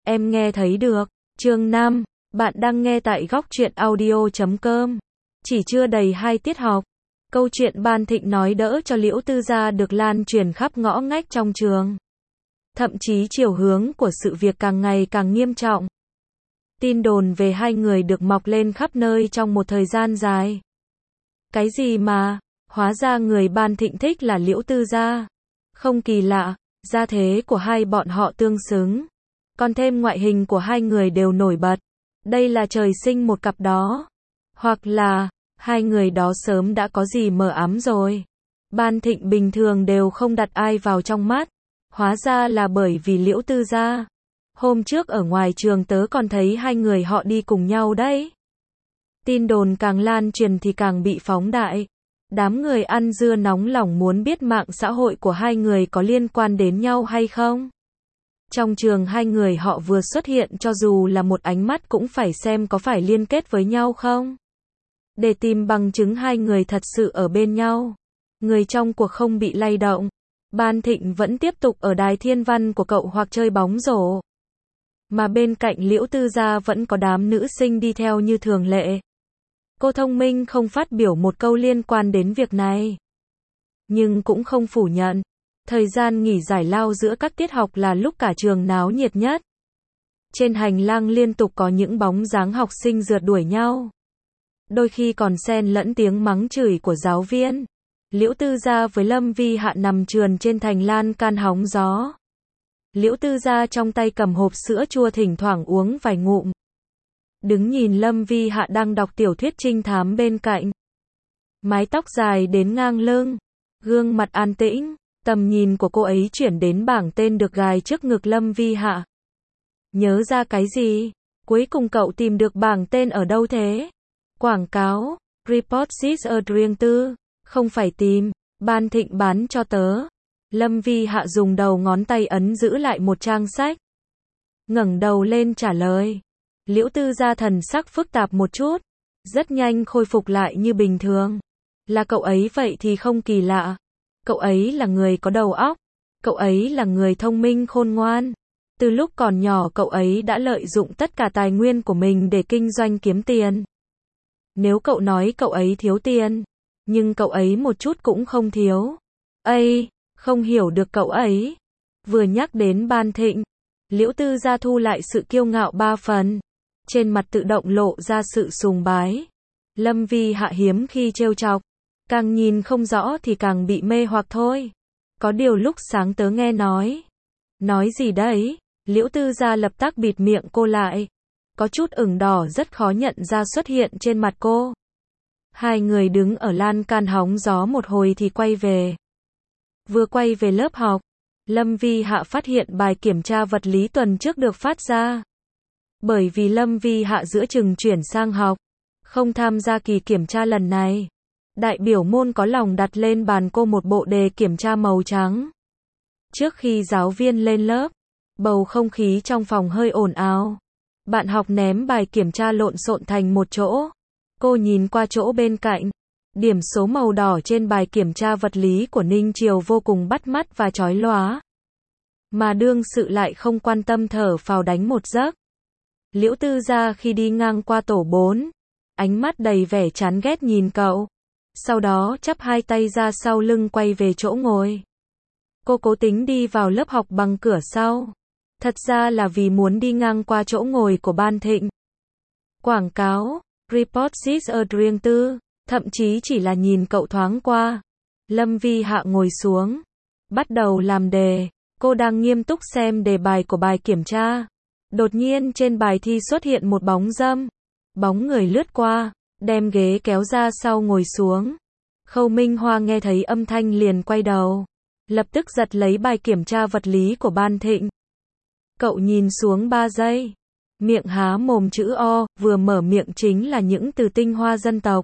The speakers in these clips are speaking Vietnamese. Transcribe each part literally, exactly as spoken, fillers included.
em nghe thấy được. Chương năm, bạn đang nghe tại góc truyện audio chấm com. Chỉ chưa đầy hai tiết học, câu chuyện Ban Thịnh nói đỡ cho Liễu Tư Gia được lan truyền khắp ngõ ngách trong trường. Thậm chí chiều hướng của sự việc càng ngày càng nghiêm trọng. Tin đồn về hai người được mọc lên khắp nơi trong một thời gian dài. Cái gì mà, hóa ra người Ban Thịnh thích là Liễu Tư Gia. Không kỳ lạ, gia thế của hai bọn họ tương xứng. Còn thêm ngoại hình của hai người đều nổi bật. Đây là trời sinh một cặp đó. Hoặc là, hai người đó sớm đã có gì mờ ám rồi. Ban Thịnh bình thường đều không đặt ai vào trong mắt. Hóa ra là bởi vì Liễu Tư Gia. Hôm trước ở ngoài trường tớ còn thấy hai người họ đi cùng nhau đấy. Tin đồn càng lan truyền thì càng bị phóng đại. Đám người ăn dưa nóng lòng muốn biết mạng xã hội của hai người có liên quan đến nhau hay không. Trong trường hai người họ vừa xuất hiện cho dù là một ánh mắt cũng phải xem có phải liên kết với nhau không. Để tìm bằng chứng hai người thật sự ở bên nhau. Người trong cuộc không bị lay động. Ban Thịnh vẫn tiếp tục ở đài thiên văn của cậu hoặc chơi bóng rổ. Mà bên cạnh Liễu Tư Gia vẫn có đám nữ sinh đi theo như thường lệ. Cô thông minh không phát biểu một câu liên quan đến việc này. Nhưng cũng không phủ nhận. Thời gian nghỉ giải lao giữa các tiết học là lúc cả trường náo nhiệt nhất. Trên hành lang liên tục có những bóng dáng học sinh rượt đuổi nhau. Đôi khi còn xen lẫn tiếng mắng chửi của giáo viên. Liễu Tư Gia với Lâm Vi Hạ nằm trườn trên thành lan can hóng gió. Liễu Tư Gia trong tay cầm hộp sữa chua thỉnh thoảng uống vài ngụm. Đứng nhìn Lâm Vi Hạ đang đọc tiểu thuyết trinh thám bên cạnh. Mái tóc dài đến ngang lưng. Gương mặt an tĩnh. Tầm nhìn của cô ấy chuyển đến bảng tên được gài trước ngực Lâm Vi Hạ. Nhớ ra cái gì? Cuối cùng cậu tìm được bảng tên ở đâu thế? Quảng cáo. Report is a riêng tư. Không phải tìm. Ban Thịnh bán cho tớ. Lâm Vi Hạ dùng đầu ngón tay ấn giữ lại một trang sách. Ngẩng đầu lên trả lời. Liễu Tư Gia thần sắc phức tạp một chút. Rất nhanh khôi phục lại như bình thường. Là cậu ấy vậy thì không kỳ lạ. Cậu ấy là người có đầu óc. Cậu ấy là người thông minh khôn ngoan. Từ lúc còn nhỏ cậu ấy đã lợi dụng tất cả tài nguyên của mình để kinh doanh kiếm tiền. Nếu cậu nói cậu ấy thiếu tiền, nhưng cậu ấy một chút cũng không thiếu. Ây, không hiểu được cậu ấy. Vừa nhắc đến Ban Thịnh, Liễu Tư Gia thu lại sự kiêu ngạo ba phần. Trên mặt tự động lộ ra sự sùng bái. Lâm Vi Hạ hiếm khi trêu chọc. Càng nhìn không rõ thì càng bị mê hoặc thôi. Có điều lúc sáng tớ nghe nói. Nói gì đấy? Liễu Tư Gia lập tức bịt miệng cô lại. Có chút ửng đỏ rất khó nhận ra xuất hiện trên mặt cô. Hai người đứng ở lan can hóng gió một hồi thì quay về. Vừa quay về lớp học, Lâm Vi Hạ phát hiện bài kiểm tra vật lý tuần trước được phát ra. Bởi vì Lâm Vi Hạ giữa chừng chuyển sang học, không tham gia kỳ kiểm tra lần này. Đại biểu môn có lòng đặt lên bàn cô một bộ đề kiểm tra màu trắng. Trước khi giáo viên lên lớp, bầu không khí trong phòng hơi ồn ào. Bạn học ném bài kiểm tra lộn xộn thành một chỗ. Cô nhìn qua chỗ bên cạnh. Điểm số màu đỏ trên bài kiểm tra vật lý của Ninh Triều vô cùng bắt mắt và chói lóa. Mà đương sự lại không quan tâm thở phào đánh một giấc. Liễu Tư Gia khi đi ngang qua tổ bốn, ánh mắt đầy vẻ chán ghét nhìn cậu. Sau đó chắp hai tay ra sau lưng quay về chỗ ngồi. Cô cố tính đi vào lớp học bằng cửa sau. Thật ra là vì muốn đi ngang qua chỗ ngồi của Ban Thịnh. Quảng cáo. Report is a riêng tư. Thậm chí chỉ là nhìn cậu thoáng qua. Lâm Vi Hạ ngồi xuống. Bắt đầu làm đề. Cô đang nghiêm túc xem đề bài của bài kiểm tra. Đột nhiên trên bài thi xuất hiện một bóng dâm. Bóng người lướt qua, đem ghế kéo ra sau ngồi xuống. Khâu Minh Hoa nghe thấy âm thanh liền quay đầu. Lập tức giật lấy bài kiểm tra vật lý của Ban Thịnh. Cậu nhìn xuống ba giây. Miệng há mồm chữ O, vừa mở miệng chính là những từ tinh hoa dân tộc.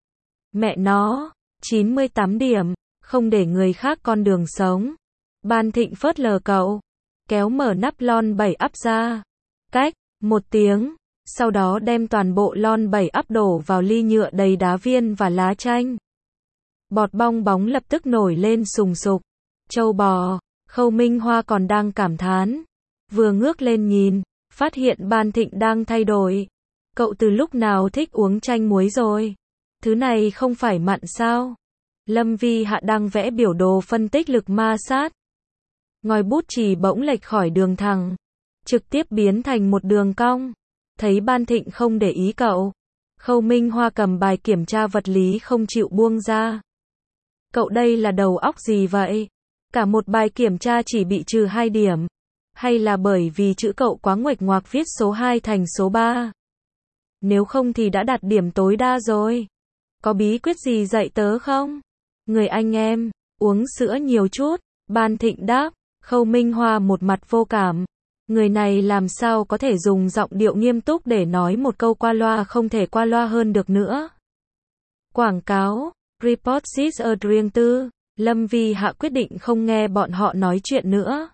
Mẹ nó, chín mươi tám điểm, không để người khác con đường sống. Ban Thịnh phớt lờ cậu, kéo mở nắp lon bảy ắp ra. Cách, một tiếng, sau đó đem toàn bộ lon bảy ắp đổ vào ly nhựa đầy đá viên và lá chanh. Bọt bong bóng lập tức nổi lên sùng sục. Châu bò, Khâu Minh Hoa còn đang cảm thán. Vừa ngước lên nhìn, phát hiện Ban Thịnh đang thay đổi. Cậu từ lúc nào thích uống chanh muối rồi? Thứ này không phải mặn sao? Lâm Vi Hạ đang vẽ biểu đồ phân tích lực ma sát. Ngòi bút chì bỗng lệch khỏi đường thẳng, trực tiếp biến thành một đường cong. Thấy Ban Thịnh không để ý cậu, Khâu Minh Hoa cầm bài kiểm tra vật lý không chịu buông ra. Cậu đây là đầu óc gì vậy? Cả một bài kiểm tra chỉ bị trừ hai điểm. Hay là bởi vì chữ cậu quá nguệch ngoạc viết số hai thành số ba? Nếu không thì đã đạt điểm tối đa rồi. Có bí quyết gì dạy tớ không? Người anh em, uống sữa nhiều chút. Ban Thịnh đáp. Khâu Minh Hoa một mặt vô cảm. Người này làm sao có thể dùng giọng điệu nghiêm túc để nói một câu qua loa không thể qua loa hơn được nữa. Quảng cáo, report sheet ở riêng tư. Lâm Vi Hạ quyết định không nghe bọn họ nói chuyện nữa.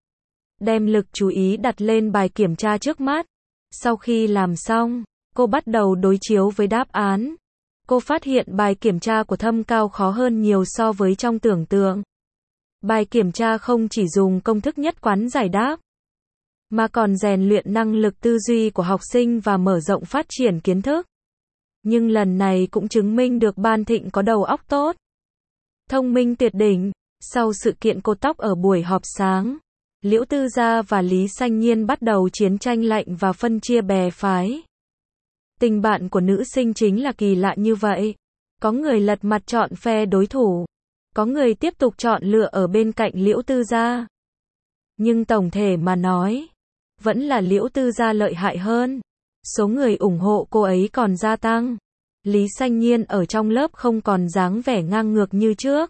Đem lực chú ý đặt lên bài kiểm tra trước mắt. Sau khi làm xong, cô bắt đầu đối chiếu với đáp án. Cô phát hiện bài kiểm tra của Thâm Cao khó hơn nhiều so với trong tưởng tượng. Bài kiểm tra không chỉ dùng công thức nhất quán giải đáp, mà còn rèn luyện năng lực tư duy của học sinh và mở rộng phát triển kiến thức. Nhưng lần này cũng chứng minh được Ban Thịnh có đầu óc tốt, thông minh tuyệt đỉnh. Sau sự kiện cột tóc ở buổi họp sáng, Liễu Tư Gia và Lý Sanh Nhiên bắt đầu chiến tranh lạnh và phân chia bè phái. Tình bạn của nữ sinh chính là kỳ lạ như vậy. Có người lật mặt chọn phe đối thủ, có người tiếp tục chọn lựa ở bên cạnh Liễu Tư Gia. Nhưng tổng thể mà nói, vẫn là Liễu Tư Gia lợi hại hơn. Số người ủng hộ cô ấy còn gia tăng. Lý Sanh Nhiên ở trong lớp không còn dáng vẻ ngang ngược như trước,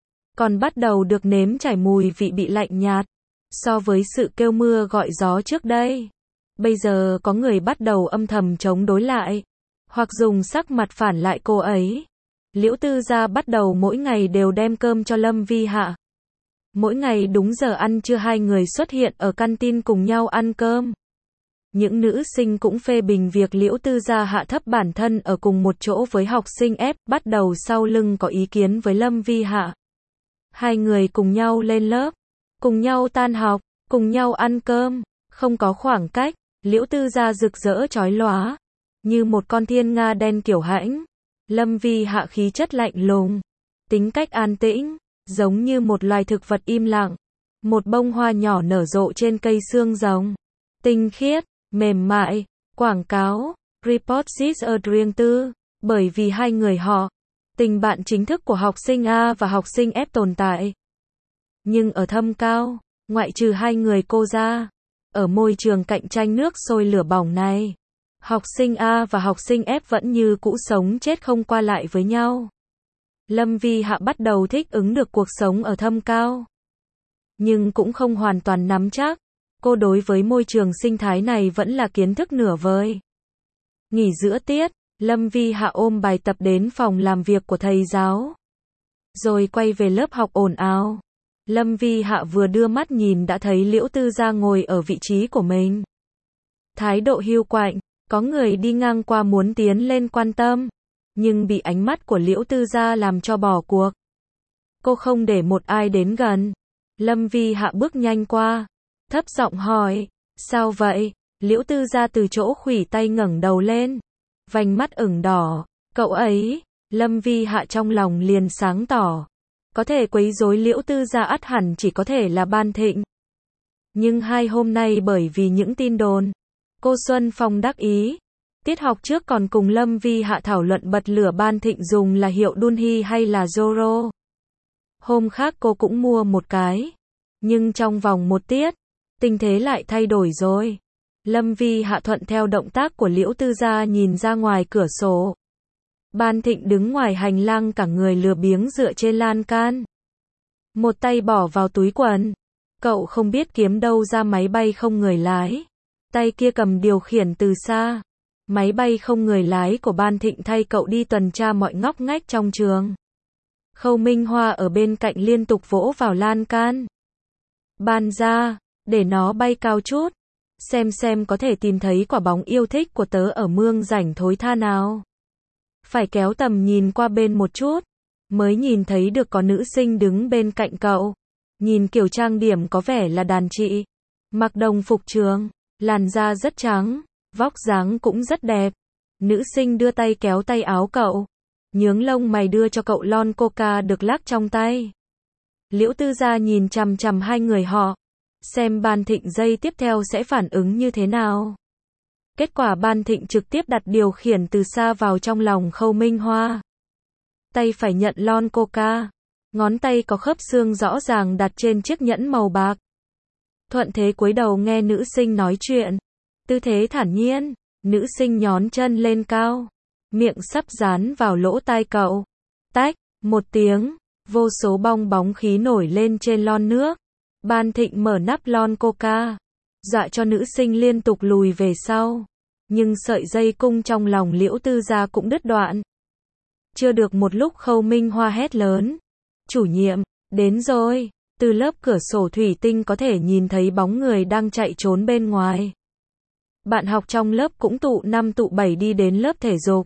còn bắt đầu được nếm trải mùi vị bị lạnh nhạt. So với sự kêu mưa gọi gió trước đây, bây giờ có người bắt đầu âm thầm chống đối lại, hoặc dùng sắc mặt phản lại cô ấy. Liễu Tư Gia bắt đầu mỗi ngày đều đem cơm cho Lâm Vi Hạ. Mỗi ngày đúng giờ ăn trưa hai người xuất hiện ở canteen cùng nhau ăn cơm. Những nữ sinh cũng phê bình việc Liễu Tư Gia hạ thấp bản thân ở cùng một chỗ với học sinh ép, bắt đầu sau lưng có ý kiến với Lâm Vi Hạ. Hai người cùng nhau lên lớp, cùng nhau tan học, cùng nhau ăn cơm, không có khoảng cách. Liễu Tư Gia rực rỡ chói lóa, như một con thiên nga đen kiểu hãnh. Lâm Vi Hạ khí chất lạnh lùng, tính cách an tĩnh, giống như một loài thực vật im lặng. Một bông hoa nhỏ nở rộ trên cây xương rồng, tinh khiết, mềm mại. Quảng cáo, report sheet ở riêng tư. Bởi vì hai người họ, tình bạn chính thức của học sinh A và học sinh F tồn tại. Nhưng ở Thâm Cao, ngoại trừ hai người cô ra, ở môi trường cạnh tranh nước sôi lửa bỏng này, học sinh A và học sinh F vẫn như cũ sống chết không qua lại với nhau. Lâm Vi Hạ bắt đầu thích ứng được cuộc sống ở Thâm Cao, nhưng cũng không hoàn toàn nắm chắc. Cô đối với môi trường sinh thái này vẫn là kiến thức nửa vời. Nghỉ giữa tiết, Lâm Vi Hạ ôm bài tập đến phòng làm việc của thầy giáo, rồi quay về lớp học ồn ào. Lâm Vi Hạ vừa đưa mắt nhìn đã thấy Liễu Tư Gia ngồi ở vị trí của mình, thái độ hiu quạnh. Có người đi ngang qua muốn tiến lên quan tâm, nhưng bị ánh mắt của Liễu Tư Gia làm cho bỏ cuộc. Cô không để một ai đến gần. Lâm Vi Hạ bước nhanh qua, thấp giọng hỏi, sao vậy? Liễu Tư Gia từ chỗ khuỷu tay ngẩng đầu lên, vành mắt ửng đỏ. Cậu ấy. Lâm Vi Hạ trong lòng liền sáng tỏ, có thể quấy rối Liễu Tư Gia ắt hẳn chỉ có thể là Ban Thịnh. Nhưng hai hôm nay bởi vì những tin đồn, cô Xuân Phong đắc ý. Tiết học trước còn cùng Lâm Vi Hạ thảo luận bật lửa Ban Thịnh dùng là hiệu Dunhi hay là Zoro. Hôm khác cô cũng mua một cái. Nhưng trong vòng một tiết, tình thế lại thay đổi rồi. Lâm Vi Hạ thuận theo động tác của Liễu Tư Gia nhìn ra ngoài cửa sổ. Ban Thịnh đứng ngoài hành lang cả người lười biếng dựa trên lan can, một tay bỏ vào túi quần. Cậu không biết kiếm đâu ra máy bay không người lái, tay kia cầm điều khiển từ xa. Máy bay không người lái của Ban Thịnh thay cậu đi tuần tra mọi ngóc ngách trong trường. Khâu Minh Hoa ở bên cạnh liên tục vỗ vào lan can. Ban ra, để nó bay cao chút, xem xem có thể tìm thấy quả bóng yêu thích của tớ ở mương rảnh thối tha nào. Phải kéo tầm nhìn qua bên một chút, mới nhìn thấy được có nữ sinh đứng bên cạnh cậu. Nhìn kiểu trang điểm có vẻ là đàn chị, mặc đồng phục trường, Làn da rất trắng, vóc dáng cũng rất đẹp. Nữ sinh đưa tay kéo tay áo cậu, nhướng lông mày đưa cho cậu lon coca được lắc trong tay. Liễu Tư Gia nhìn chằm chằm hai người họ, xem Ban Thịnh giây tiếp theo sẽ phản ứng như thế nào. Kết quả Ban Thịnh trực tiếp đặt điều khiển từ xa vào trong lòng Khâu Minh Hoa. Tay phải nhận lon coca, ngón tay có khớp xương rõ ràng đặt trên chiếc nhẫn màu bạc. Thuận thế cúi đầu nghe nữ sinh nói chuyện, tư thế thản nhiên, nữ sinh nhón chân lên cao, miệng sắp dán vào lỗ tai cậu. Tách, một tiếng, vô số bong bóng khí nổi lên trên lon nước. Ban Thịnh mở nắp lon coca, dọa cho nữ sinh liên tục lùi về sau. Nhưng sợi dây cung trong lòng Liễu Tư Gia cũng đứt đoạn. Chưa được một lúc Khâu Minh Hoa hét lớn. Chủ nhiệm, đến rồi. Từ lớp cửa sổ thủy tinh có thể nhìn thấy bóng người đang chạy trốn bên ngoài. Bạn học trong lớp cũng tụ năm tụ bảy đi đến lớp thể dục.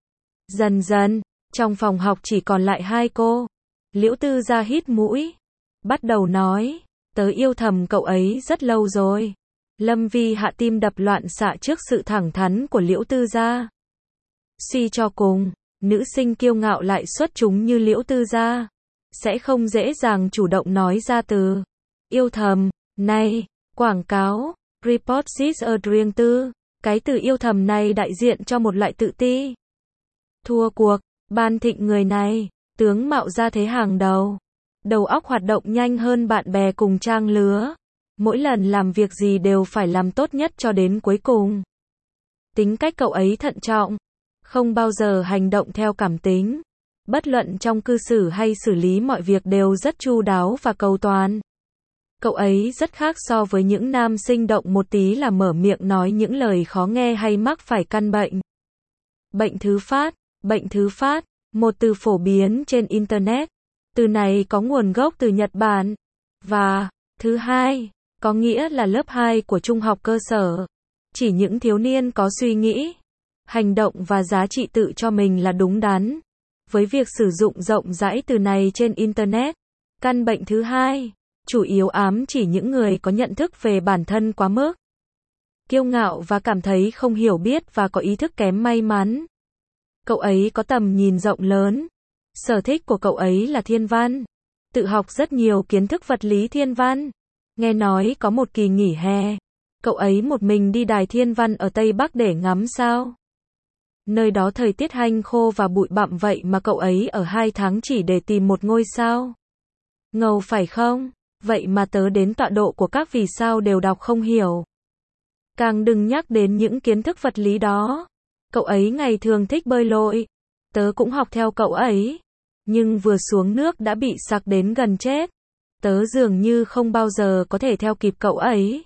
Dần dần, trong phòng học chỉ còn lại hai cô. Liễu Tư Gia hít mũi, bắt đầu nói, tớ yêu thầm cậu ấy rất lâu rồi. Lâm Vi Hạ tim đập loạn xạ trước sự thẳng thắn của Liễu Tư Gia. Suy cho cùng, nữ sinh kiêu ngạo lại xuất chúng như Liễu Tư Gia, sẽ không dễ dàng chủ động nói ra từ yêu thầm. Này, quảng cáo, report is a riêng tư. Cái từ yêu thầm này đại diện cho một loại tự ti. Thua cuộc, Ban Thịnh người này, tướng mạo ra thế hàng đầu. Đầu óc hoạt động nhanh hơn bạn bè cùng trang lứa. Mỗi lần làm việc gì đều phải làm tốt nhất cho đến cuối cùng. Tính cách cậu ấy thận trọng, không bao giờ hành động theo cảm tính. Bất luận trong cư xử hay xử lý mọi việc đều rất chu đáo và cầu toàn. Cậu ấy rất khác so với những nam sinh động một tí là mở miệng nói những lời khó nghe hay mắc phải căn bệnh. Bệnh thứ phát, bệnh thứ phát, một từ phổ biến trên Internet. Từ này có nguồn gốc từ Nhật Bản. Và, thứ hai, có nghĩa là lớp hai của trung học cơ sở. Chỉ những thiếu niên có suy nghĩ, hành động và giá trị tự cho mình là đúng đắn. Với việc sử dụng rộng rãi từ này trên Internet, căn bệnh thứ hai, chủ yếu ám chỉ những người có nhận thức về bản thân quá mức, kiêu ngạo và cảm thấy không hiểu biết và có ý thức kém may mắn. Cậu ấy có tầm nhìn rộng lớn. Sở thích của cậu ấy là thiên văn. Tự học rất nhiều kiến thức vật lý thiên văn. Nghe nói có một kỳ nghỉ hè, cậu ấy một mình đi đài thiên văn ở Tây Bắc để ngắm sao. Nơi đó thời tiết hanh khô và bụi bặm vậy mà cậu ấy ở hai tháng chỉ để tìm một ngôi sao. Ngầu phải không? Vậy mà tớ đến tọa độ của các vì sao đều đọc không hiểu. Càng đừng nhắc đến những kiến thức vật lý đó. Cậu ấy ngày thường thích bơi lội. Tớ cũng học theo cậu ấy. Nhưng vừa xuống nước đã bị sặc đến gần chết. Tớ dường như không bao giờ có thể theo kịp cậu ấy.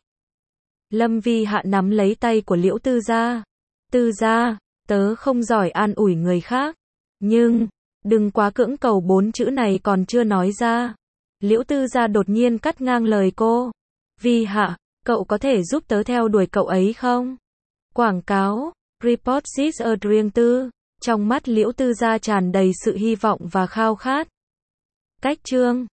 Lâm Vi Hạ nắm lấy tay của Liễu Tư Gia. Tư Gia, tớ không giỏi an ủi người khác. Nhưng, đừng quá cưỡng cầu bốn chữ này còn chưa nói ra. Liễu Tư Gia đột nhiên cắt ngang lời cô. Vi Hạ, cậu có thể giúp tớ theo đuổi cậu ấy không? Quảng cáo, report is a riêng tư. Trong mắt Liễu Tư Gia tràn đầy sự hy vọng và khao khát. Cách chương